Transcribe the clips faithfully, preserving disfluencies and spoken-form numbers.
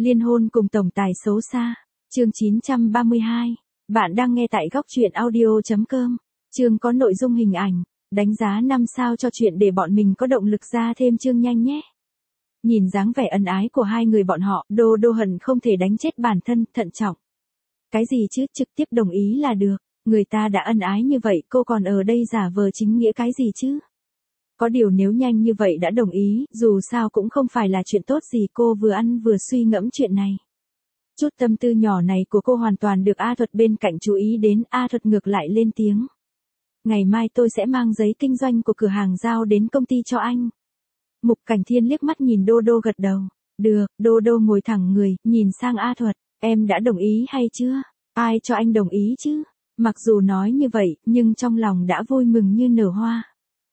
Liên hôn cùng tổng tài xấu xa. Chương chín trăm ba mươi hai. Bạn đang nghe tại góc truyện audio chấm com. Chương có nội dung hình ảnh. Đánh giá năm sao cho chuyện để bọn mình có động lực ra thêm chương nhanh nhé. Nhìn dáng vẻ ân ái của hai người bọn họ, Đô Đô hận không thể đánh chết bản thân, thận trọng. Cái gì chứ, trực tiếp đồng ý là được. Người ta đã ân ái như vậy, cô còn ở đây giả vờ chính nghĩa cái gì chứ? Có điều nếu nhanh như vậy đã đồng ý, dù sao cũng không phải là chuyện tốt gì, cô vừa ăn vừa suy ngẫm chuyện này. Chút tâm tư nhỏ này của cô hoàn toàn được A Thuật bên cạnh chú ý đến, A Thuật ngược lại lên tiếng. Ngày mai tôi sẽ mang giấy kinh doanh của cửa hàng giao đến công ty cho anh. Mục Cảnh Thiên liếc mắt nhìn Đô Đô gật đầu. Được, Đô Đô ngồi thẳng người, nhìn sang A Thuật, em đã đồng ý hay chưa? Ai cho anh đồng ý chứ? Mặc dù nói như vậy, nhưng trong lòng đã vui mừng như nở hoa.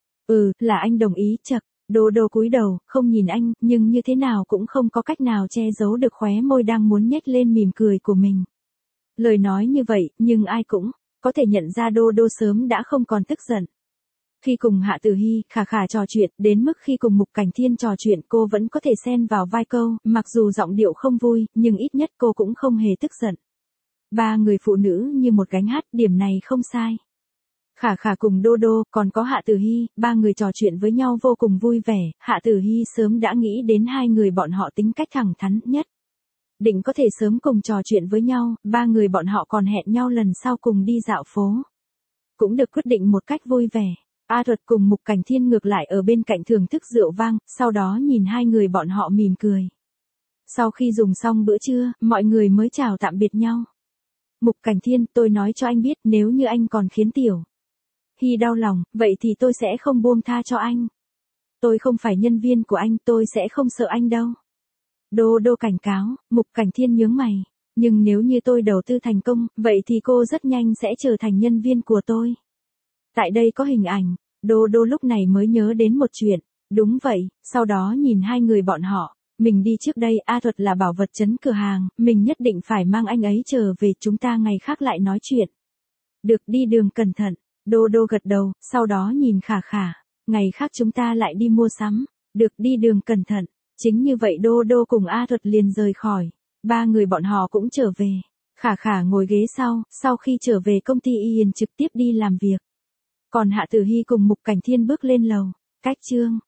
Ừ, là anh đồng ý. Chậc. Đô Đô cúi đầu, không nhìn anh, nhưng như thế nào cũng không có cách nào che giấu được khóe môi đang muốn nhếch lên mỉm cười của mình. Lời nói như vậy, nhưng ai cũng có thể nhận ra Đô Đô sớm đã không còn tức giận. Khi cùng Hạ Tử Hy, Khả Khả trò chuyện, đến mức khi cùng Mục Cảnh Thiên trò chuyện cô vẫn có thể xen vào vai câu, mặc dù giọng điệu không vui, nhưng ít nhất cô cũng không hề tức giận. Ba người phụ nữ như một gánh hát, điểm này không sai. Khả Khả cùng Đô Đô, còn có Hạ Tử Hy, ba người trò chuyện với nhau vô cùng vui vẻ, Hạ Tử Hy sớm đã nghĩ đến hai người bọn họ tính cách thẳng thắn nhất. Định có thể sớm cùng trò chuyện với nhau, ba người bọn họ còn hẹn nhau lần sau cùng đi dạo phố. Cũng được quyết định một cách vui vẻ. A Thuật cùng Mục Cảnh Thiên ngược lại ở bên cạnh thưởng thức rượu vang, sau đó nhìn hai người bọn họ mỉm cười. Sau khi dùng xong bữa trưa, mọi người mới chào tạm biệt nhau. Mục Cảnh Thiên, tôi nói cho anh biết, nếu như anh còn khiến Tiểu Hy đau lòng, vậy thì tôi sẽ không buông tha cho anh. Tôi không phải nhân viên của anh, tôi sẽ không sợ anh đâu. Đô Đô cảnh cáo. Mục Cảnh Thiên nhướng mày. Nhưng nếu như tôi đầu tư thành công, vậy thì cô rất nhanh sẽ trở thành nhân viên của tôi. Tại đây có hình ảnh. Đô Đô lúc này mới nhớ đến một chuyện. Đúng vậy, sau đó nhìn hai người bọn họ. Mình đi trước đây, A Thuật là bảo vật trấn cửa hàng, mình nhất định phải mang anh ấy trở về, chúng ta ngày khác lại nói chuyện. Được, đi đường cẩn thận. Đô Đô gật đầu, sau đó nhìn Khả Khả. Ngày khác chúng ta lại đi mua sắm. Được, đi đường cẩn thận. Chính như vậy Đô Đô cùng A Thuật liền rời khỏi. Ba người bọn họ cũng trở về. Khả Khả ngồi ghế sau, sau khi trở về công ty Yên trực tiếp đi làm việc. Còn Hạ Tử Hy cùng Mục Cảnh Thiên bước lên lầu. Cách chương.